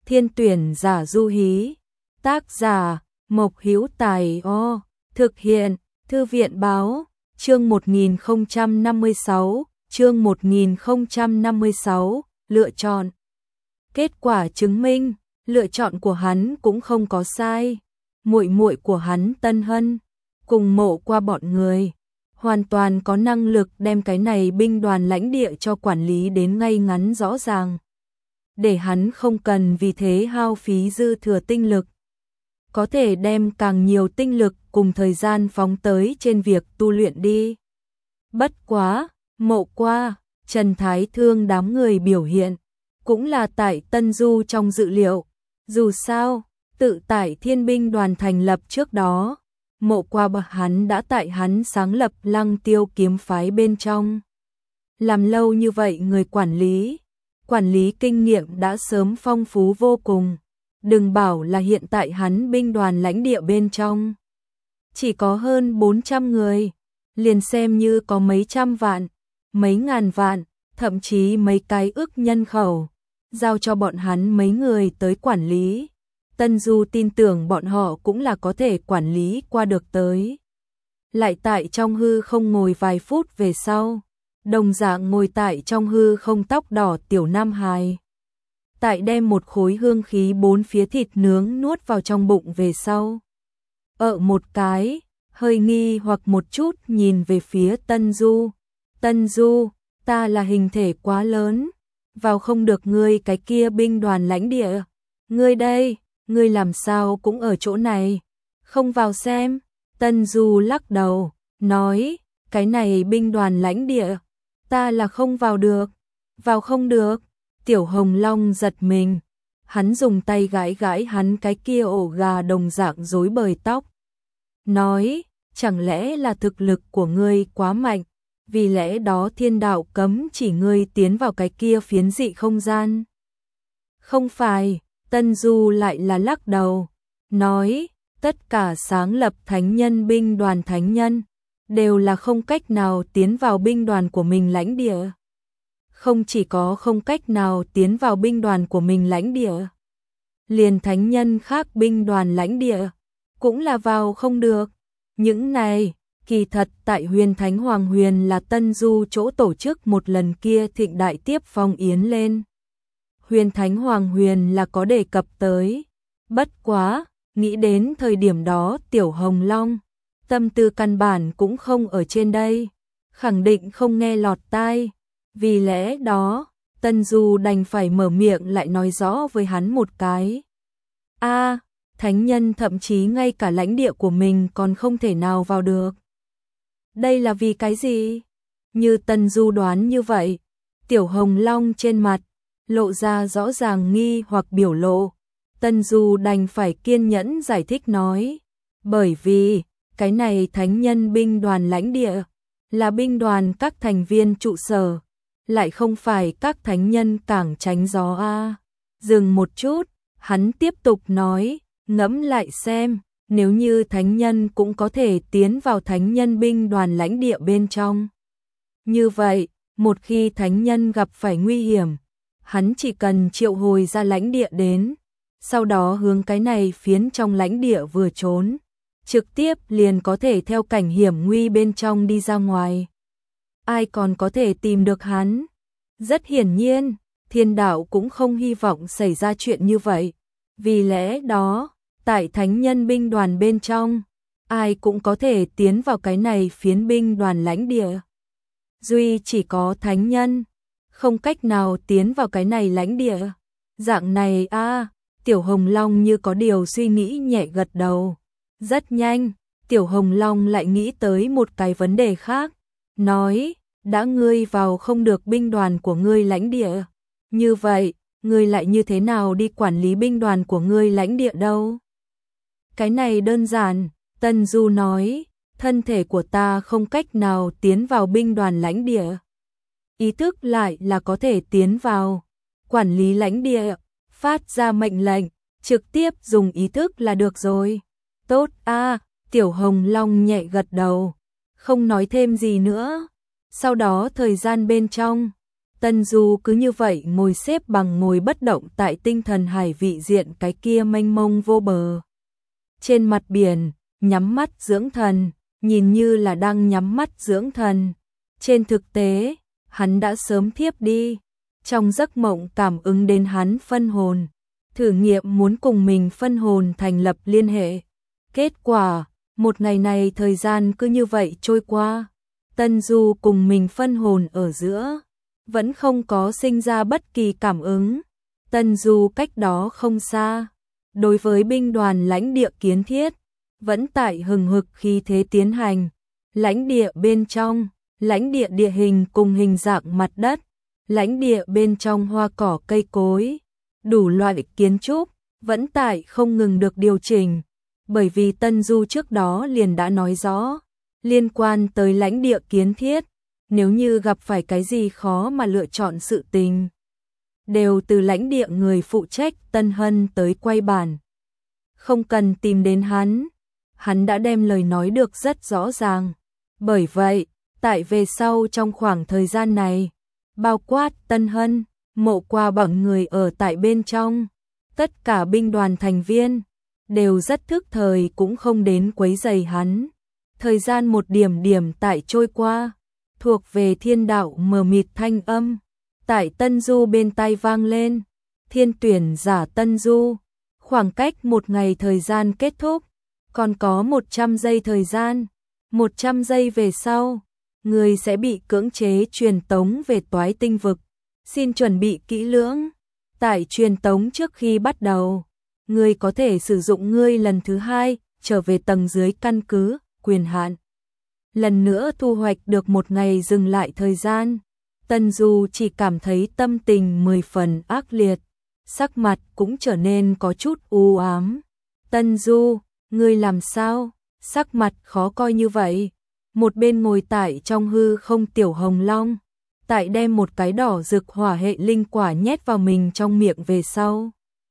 Thiên tuyển giả du hí. Tác giả Mộc Hữu Tài. Thực hiện Thư viện báo. Chương 1056, chương 1056, lựa chọn. Kết quả chứng minh, lựa chọn của hắn cũng không có sai. Muội muội của hắn Tân Hân, cùng Mộ Qua bọn người, hoàn toàn có năng lực đem cái này binh đoàn lãnh địa cho quản lý đến ngay ngắn rõ ràng. Để hắn không cần vì thế hao phí dư thừa tinh lực. Có thể đem càng nhiều tinh lực cùng thời gian phóng tới trên việc tu luyện đi. Bất quá, Mộ Qua, Trần Thái Thương đám người biểu hiện, cũng là tại Tân Du trong dự liệu. Dù sao, tự tại Thiên binh đoàn thành lập trước đó, Mộ Qua hắn đã tại hắn sáng lập Lăng Tiêu kiếm phái bên trong. Làm lâu như vậy người quản lý kinh nghiệm đã sớm phong phú vô cùng. Đừng bảo là hiện tại hắn binh đoàn lãnh địa bên trong chỉ có hơn 400 người, liền xem như có mấy trăm vạn, mấy ngàn vạn, thậm chí mấy cái ức nhân khẩu, giao cho bọn hắn mấy người tới quản lý. Tân Du tin tưởng bọn họ cũng là có thể quản lý qua được tới. Lại tại trong hư không ngồi vài phút về sau, đồng dạng ngồi tại trong hư không tóc đỏ tiểu nam hài. Tại đem một khối hương khí 4 phía thịt nướng nuốt vào trong bụng về sau. Một cái, hơi nghi hoặc một chút nhìn về phía Tân Du. Tân Du, ta là hình thể quá lớn, vào không được ngươi cái kia binh đoàn lãnh địa. Ngươi đây, ngươi làm sao cũng ở chỗ này, không vào xem. Tân Du lắc đầu, nói, cái này binh đoàn lãnh địa, ta là không vào được, vào không được. Tiểu Hồng Long giật mình, hắn dùng tay gãi gãi hắn cái kia ổ gà đồng dạng rối bời tóc. Nói, chẳng lẽ là thực lực của ngươi quá mạnh, vì lẽ đó thiên đạo cấm chỉ ngươi tiến vào cái kia phiến dị không gian. Không phải, Tân Du lại là lắc đầu, nói, tất cả sáng lập thánh nhân binh đoàn thánh nhân, đều là không cách nào tiến vào binh đoàn của mình lãnh địa. Không chỉ có không cách nào tiến vào binh đoàn của mình lãnh địa, liền thánh nhân khác binh đoàn lãnh địa, cũng là vào không được. Những này, kỳ thật tại Huyền Thánh Hoàng Huyền là Tân Du chỗ tổ chức một lần kia thịnh đại tiếp phong yến lên. Huyền Thánh Hoàng Huyền là có đề cập tới. Bất quá, nghĩ đến thời điểm đó Tiểu Hồng Long, tâm tư căn bản cũng không ở trên đây, khẳng định không nghe lọt tai. Vì lẽ đó, Tân Du đành phải mở miệng lại nói rõ với hắn một cái. Thánh nhân thậm chí ngay cả lãnh địa của mình còn không thể nào vào được. Đây là vì cái gì? Như Tân Du đoán như vậy, Tiểu Hồng Long trên mặt lộ ra rõ ràng nghi hoặc biểu lộ. Tân Du đành phải kiên nhẫn giải thích nói, bởi vì cái này thánh nhân binh đoàn lãnh địa là binh đoàn các thành viên trụ sở, lại không phải các thánh nhân cảng tránh gió Dừng một chút, hắn tiếp tục nói, ngẫm lại xem, nếu như thánh nhân cũng có thể tiến vào thánh nhân binh đoàn lãnh địa bên trong. Như vậy, một khi thánh nhân gặp phải nguy hiểm, hắn chỉ cần triệu hồi ra lãnh địa đến, sau đó hướng cái này phiến trong lãnh địa vừa trốn, trực tiếp liền có thể theo cảnh hiểm nguy bên trong đi ra ngoài. Ai còn có thể tìm được hắn? Rất hiển nhiên, thiên đạo cũng không hy vọng xảy ra chuyện như vậy. Vì lẽ đó, tại thánh nhân binh đoàn bên trong, ai cũng có thể tiến vào cái này phiến binh đoàn lãnh địa. Duy chỉ có thánh nhân, không cách nào tiến vào cái này lãnh địa. Dạng này Tiểu Hồng Long như có điều suy nghĩ nhẹ gật đầu. Rất nhanh, Tiểu Hồng Long lại nghĩ tới một cái vấn đề khác. Nói, đã ngươi vào không được binh đoàn của ngươi lãnh địa. Như vậy, ngươi lại như thế nào đi quản lý binh đoàn của ngươi lãnh địa đâu? Cái này đơn giản, Tân Du nói, thân thể của ta không cách nào tiến vào binh đoàn lãnh địa. Ý thức lại là có thể tiến vào, quản lý lãnh địa, phát ra mệnh lệnh, trực tiếp dùng ý thức là được rồi. Tốt Tiểu Hồng Long nhẹ gật đầu, không nói thêm gì nữa. Sau đó thời gian bên trong, Tân Du cứ như vậy ngồi xếp bằng ngồi bất động tại tinh thần hải vị diện cái kia mênh mông vô bờ. Trên mặt biển, nhắm mắt dưỡng thần, nhìn như là đang nhắm mắt dưỡng thần. Trên thực tế, hắn đã sớm thiếp đi. Trong giấc mộng cảm ứng đến hắn phân hồn, thử nghiệm muốn cùng mình phân hồn thành lập liên hệ. Kết quả, một ngày này thời gian cứ như vậy trôi qua. Tân Du cùng mình phân hồn ở giữa, vẫn không có sinh ra bất kỳ cảm ứng. Tân Du cách đó không xa, đối với binh đoàn lãnh địa kiến thiết, vẫn tại hừng hực khí thế tiến hành. Lãnh địa bên trong, lãnh địa địa hình cùng hình dạng mặt đất, lãnh địa bên trong hoa cỏ cây cối, đủ loại kiến trúc, vẫn tại không ngừng được điều chỉnh. Bởi vì Tân Du trước đó liền đã nói rõ, liên quan tới lãnh địa kiến thiết, nếu như gặp phải cái gì khó mà lựa chọn sự tình, đều từ lãnh địa người phụ trách Tân Hân tới quay bản. Không cần tìm đến hắn đã đem lời nói được rất rõ ràng. Bởi vậy, tại về sau trong khoảng thời gian này, bao quát Tân Hân, Mộ Qua bọn người ở tại bên trong, tất cả binh đoàn thành viên, đều rất thức thời cũng không đến quấy rầy hắn. Thời gian một điểm điểm tại trôi qua, thuộc về thiên đạo mờ mịt thanh âm, tại Tân Du bên tai vang lên. Thiên tuyển giả Tân Du, khoảng cách một ngày thời gian kết thúc, còn có 100 giây thời gian. 100 giây về sau, người sẽ bị cưỡng chế truyền tống về Toái Tinh vực. Xin chuẩn bị kỹ lưỡng. Tại truyền tống trước khi bắt đầu, người có thể sử dụng ngươi lần thứ hai trở về tầng dưới căn cứ, quyền hạn. Lần nữa thu hoạch được một ngày dừng lại thời gian. Tân Du chỉ cảm thấy tâm tình 10 phần ác liệt, sắc mặt cũng trở nên có chút u ám. Tân Du, ngươi làm sao? Sắc mặt khó coi như vậy. Một bên ngồi tại trong hư không Tiểu Hồng Long, tại đem một cái đỏ rực hỏa hệ linh quả nhét vào mình trong miệng về sau,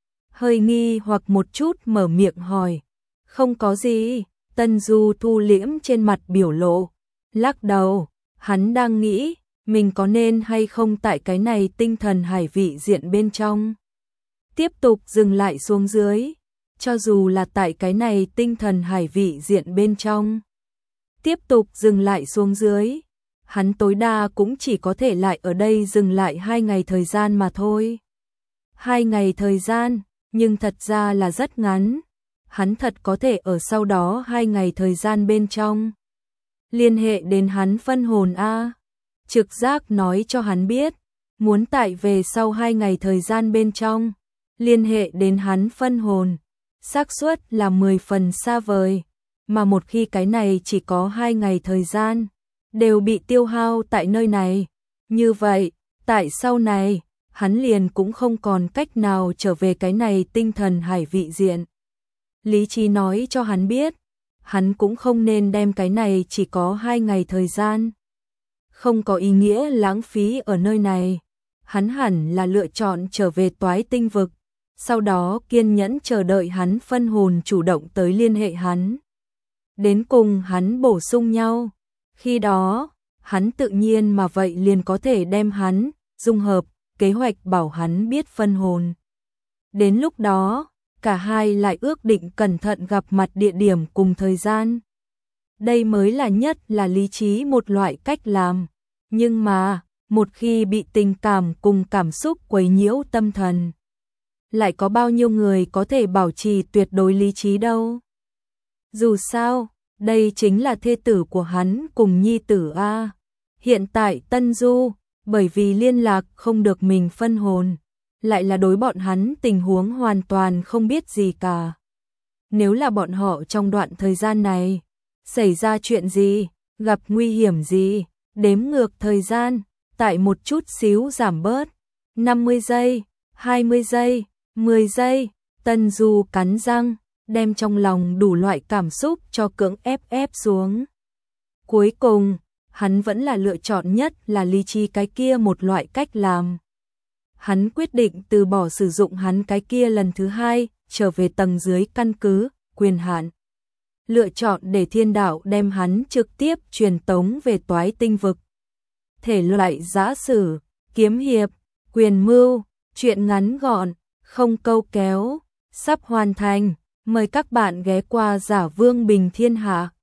hơi nghi hoặc một chút mở miệng hỏi. Không có gì. Tân Du thu liễm trên mặt biểu lộ, lắc đầu. Hắn đang nghĩ mình có nên hay không tại cái này tinh thần hải vị diện bên trong tiếp tục dừng lại xuống dưới. Cho dù là tại cái này tinh thần hải vị diện bên trong tiếp tục dừng lại xuống dưới, hắn tối đa cũng chỉ có thể lại ở đây dừng lại 2 ngày thời gian mà thôi. 2 ngày thời gian, nhưng thật ra là rất ngắn. Hắn thật có thể ở sau đó 2 ngày thời gian bên trong liên hệ đến hắn phân hồn a. Trực giác nói cho hắn biết, muốn tại về sau 2 ngày thời gian bên trong liên hệ đến hắn phân hồn, xác suất là 10 phần xa vời, mà một khi cái này chỉ có 2 ngày thời gian đều bị tiêu hao tại nơi này, như vậy, tại sau này, hắn liền cũng không còn cách nào trở về cái này tinh thần hải vị diện. Lý trí nói cho hắn biết, hắn cũng không nên đem cái này chỉ có 2 ngày thời gian, không có ý nghĩa lãng phí ở nơi này. Hắn hẳn là lựa chọn trở về Toái Tinh vực, sau đó kiên nhẫn chờ đợi hắn phân hồn chủ động tới liên hệ hắn, đến cùng hắn bổ sung nhau. Khi đó, hắn tự nhiên mà vậy liền có thể đem hắn dung hợp, kế hoạch bảo hắn biết phân hồn. Đến lúc đó, cả hai lại ước định cẩn thận gặp mặt địa điểm cùng thời gian. Đây mới là nhất là lý trí một loại cách làm. Nhưng mà, một khi bị tình cảm cùng cảm xúc quấy nhiễu tâm thần, lại có bao nhiêu người có thể bảo trì tuyệt đối lý trí đâu. Dù sao, đây chính là thê tử của hắn cùng nhi tử a. Hiện tại Tân Du, bởi vì liên lạc không được mình phân hồn, lại là đối bọn hắn tình huống hoàn toàn không biết gì cả. Nếu là bọn họ trong đoạn thời gian này xảy ra chuyện gì, gặp nguy hiểm gì, đếm ngược thời gian, tại một chút xíu giảm bớt, 50 giây, 20 giây, 10 giây, Tân Du cắn răng, đem trong lòng đủ loại cảm xúc cho cưỡng ép xuống. Cuối cùng, hắn vẫn là lựa chọn nhất là lý trí cái kia một loại cách làm. Hắn quyết định từ bỏ sử dụng hắn cái kia lần thứ hai, trở về tầng dưới căn cứ, quyền hạn. Lựa chọn để thiên đạo đem hắn trực tiếp truyền tống về Toái Tinh vực. Thể loại giã sử, kiếm hiệp, quyền mưu, truyện ngắn gọn, không câu kéo, sắp hoàn thành. Mời các bạn ghé qua Giả Vương Bình Thiên Hạ.